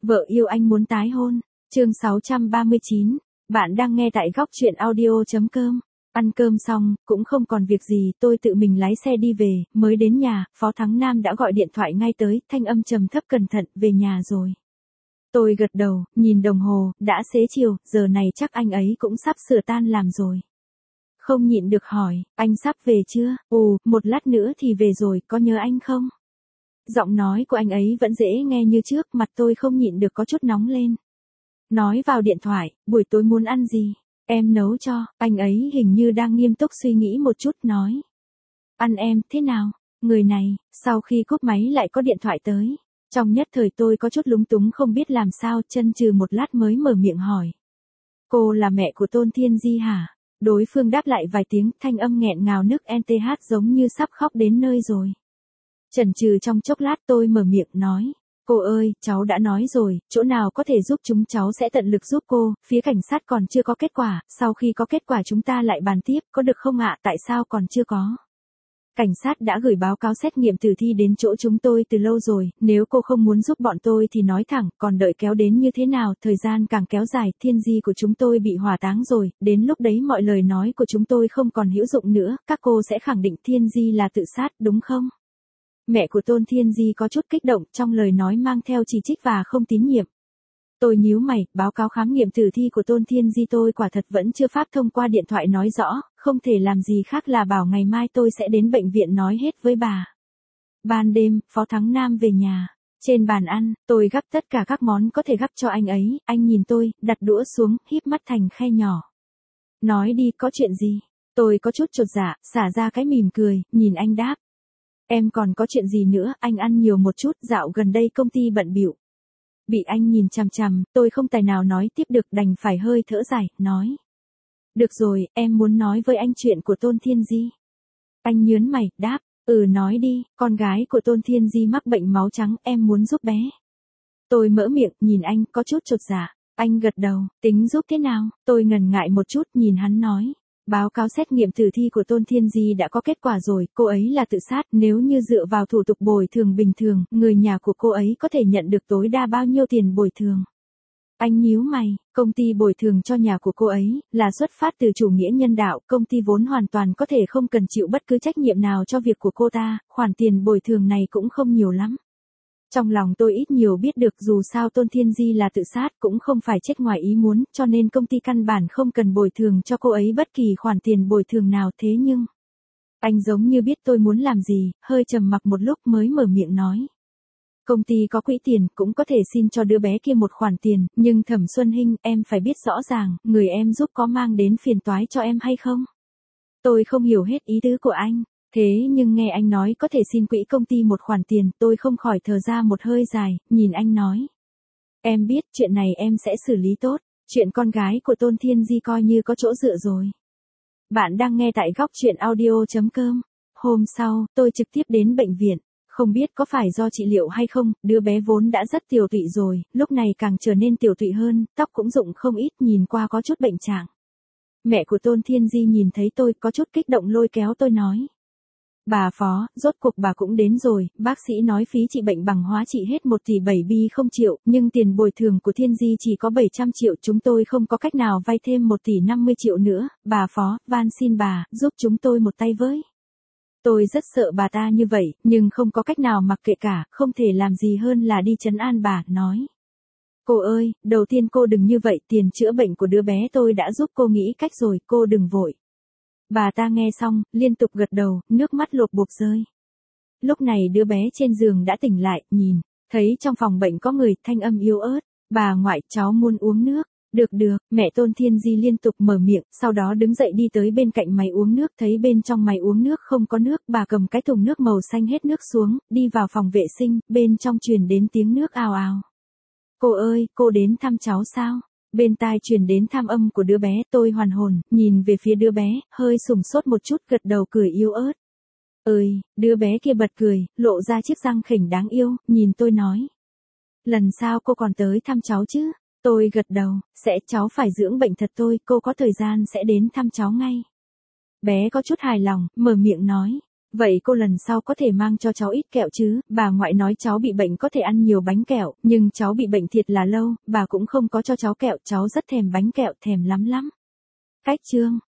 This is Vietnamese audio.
Vợ yêu anh muốn tái hôn. Chương 639. Bạn đang nghe tại góc truyện audio.com. Ăn cơm xong, cũng không còn việc gì, tôi tự mình lái xe đi về, mới đến nhà, Phó Thắng Nam đã gọi điện thoại ngay tới, thanh âm trầm thấp cẩn thận, về nhà rồi. Tôi gật đầu, nhìn đồng hồ, đã xế chiều, giờ này chắc anh ấy cũng sắp sửa tan làm rồi. Không nhịn được hỏi, anh sắp về chưa? Một lát nữa thì về rồi, có nhớ anh không? Giọng nói của anh ấy vẫn dễ nghe như trước, mặt tôi không nhịn được có chút nóng lên. Nói vào điện thoại, buổi tối muốn ăn gì? Em nấu cho. Anh ấy hình như đang nghiêm túc suy nghĩ một chút, nói. Ăn em, thế nào? Người này, sau khi cúp máy lại có điện thoại tới. Trong nhất thời tôi có chút lúng túng không biết làm sao, chân chừ một lát mới mở miệng hỏi. Cô là mẹ của Tôn Thiên Di hả? Đối phương đáp lại vài tiếng, thanh âm nghẹn ngào nức NTH giống như sắp khóc đến nơi rồi. Chần chừ trong chốc lát tôi mở miệng nói. Cô ơi, cháu đã nói rồi, chỗ nào có thể giúp chúng cháu sẽ tận lực giúp cô, phía cảnh sát còn chưa có kết quả, sau khi có kết quả chúng ta lại bàn tiếp, có được không ạ? Tại sao còn chưa có? Cảnh sát đã gửi báo cáo xét nghiệm tử thi đến chỗ chúng tôi từ lâu rồi, nếu cô không muốn giúp bọn tôi thì nói thẳng, còn đợi kéo đến như thế nào, thời gian càng kéo dài, Thiên Di của chúng tôi bị hỏa táng rồi, đến lúc đấy mọi lời nói của chúng tôi không còn hữu dụng nữa, các cô sẽ khẳng định Thiên Di là tự sát, đúng không? Mẹ của Tôn Thiên Di có chút kích động, trong lời nói mang theo chỉ trích và không tín nhiệm. Tôi nhíu mày, báo cáo khám nghiệm tử thi của Tôn Thiên Di tôi quả thật vẫn chưa pháp thông qua điện thoại nói rõ, không thể làm gì khác là bảo ngày mai tôi sẽ đến bệnh viện nói hết với bà. Ban đêm, Phó Thắng Nam về nhà. Trên bàn ăn, tôi gắp tất cả các món có thể gắp cho anh ấy, anh nhìn tôi, đặt đũa xuống, híp mắt thành khe nhỏ. Nói đi, có chuyện gì? Tôi có chút chột dạ, xả ra cái mỉm cười, nhìn anh đáp. Em còn có chuyện gì nữa, anh ăn nhiều một chút, dạo gần đây công ty bận bịu. Bị anh nhìn chằm chằm, tôi không tài nào nói tiếp được, đành phải hơi thở dài, nói. Được rồi, em muốn nói với anh chuyện của Tôn Thiên Di. Anh nhớn mày, đáp, nói đi, con gái của Tôn Thiên Di mắc bệnh máu trắng, em muốn giúp bé. Tôi mỡ miệng, nhìn anh, có chút chột dạ. Anh gật đầu, tính giúp thế nào? Tôi ngần ngại một chút, nhìn hắn nói. Báo cáo xét nghiệm tử thi của Tôn Thiên Di đã có kết quả rồi, cô ấy là tự sát, nếu như dựa vào thủ tục bồi thường bình thường, người nhà của cô ấy có thể nhận được tối đa bao nhiêu tiền bồi thường? Anh nhíu mày, công ty bồi thường cho nhà của cô ấy, là xuất phát từ chủ nghĩa nhân đạo, công ty vốn hoàn toàn có thể không cần chịu bất cứ trách nhiệm nào cho việc của cô ta, khoản tiền bồi thường này cũng không nhiều lắm. Trong lòng tôi ít nhiều biết được dù sao Tôn Thiên Di là tự sát cũng không phải chết ngoài ý muốn, cho nên công ty căn bản không cần bồi thường cho cô ấy bất kỳ khoản tiền bồi thường nào, thế nhưng. Anh giống như biết tôi muốn làm gì, hơi trầm mặc một lúc mới mở miệng nói. Công ty có quỹ tiền cũng có thể xin cho đứa bé kia một khoản tiền, nhưng Thẩm Xuân Hinh, em phải biết rõ ràng, người em giúp có mang đến phiền toái cho em hay không? Tôi không hiểu hết ý tứ của anh. Thế nhưng nghe anh nói có thể xin quỹ công ty một khoản tiền, tôi không khỏi thở ra một hơi dài, nhìn anh nói. Em biết, chuyện này em sẽ xử lý tốt, chuyện con gái của Tôn Thiên Di coi như có chỗ dựa rồi. Bạn đang nghe tại góc truyện audio.com. Hôm sau, tôi trực tiếp đến bệnh viện, không biết có phải do trị liệu hay không, đứa bé vốn đã rất tiều tụy rồi, lúc này càng trở nên tiều tụy hơn, tóc cũng rụng không ít, nhìn qua có chút bệnh trạng. Mẹ của Tôn Thiên Di nhìn thấy tôi có chút kích động lôi kéo tôi nói. Bà Phó, rốt cuộc bà cũng đến rồi, bác sĩ nói phí trị bệnh bằng hóa trị hết 1 tỷ 7 bi không triệu, nhưng tiền bồi thường của Thiên Di chỉ có 700 triệu, chúng tôi không có cách nào vay thêm 1 tỷ 50 triệu nữa, bà Phó, van xin bà, giúp chúng tôi một tay với. Tôi rất sợ bà ta như vậy, nhưng không có cách nào mặc kệ cả, không thể làm gì hơn là đi trấn an bà, nói. Cô ơi, đầu tiên cô đừng như vậy, tiền chữa bệnh của đứa bé tôi đã giúp cô nghĩ cách rồi, cô đừng vội. Bà ta nghe xong, liên tục gật đầu, nước mắt lộp bộp rơi. Lúc này đứa bé trên giường đã tỉnh lại, nhìn, thấy trong phòng bệnh có người, thanh âm yếu ớt. Bà ngoại, cháu muốn uống nước. Được, mẹ Tôn Thiên Di liên tục mở miệng, sau đó đứng dậy đi tới bên cạnh máy uống nước, thấy bên trong máy uống nước không có nước, bà cầm cái thùng nước màu xanh hết nước xuống, đi vào phòng vệ sinh, bên trong truyền đến tiếng nước ào ào. Cô ơi, cô đến thăm cháu sao? Bên tai truyền đến tham âm của đứa bé, tôi hoàn hồn, nhìn về phía đứa bé, hơi sủng sốt một chút, gật đầu cười yếu ớt. Đứa bé kia bật cười, lộ ra chiếc răng khỉnh đáng yêu, nhìn tôi nói. Lần sau cô còn tới thăm cháu chứ? Tôi gật đầu, cháu phải dưỡng bệnh thật thôi, cô có thời gian sẽ đến thăm cháu ngay. Bé có chút hài lòng, mở miệng nói. Vậy cô lần sau có thể mang cho cháu ít kẹo chứ, bà ngoại nói cháu bị bệnh có thể ăn nhiều bánh kẹo, nhưng cháu bị bệnh thiệt là lâu, bà cũng không có cho cháu kẹo, cháu rất thèm bánh kẹo, thèm lắm lắm. Cách chương